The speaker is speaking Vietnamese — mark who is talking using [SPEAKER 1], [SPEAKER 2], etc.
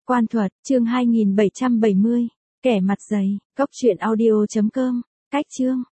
[SPEAKER 1] Quan thuật, chương 2770. Kẻ mặt dày, cốc truyện audio.com. Cách chương.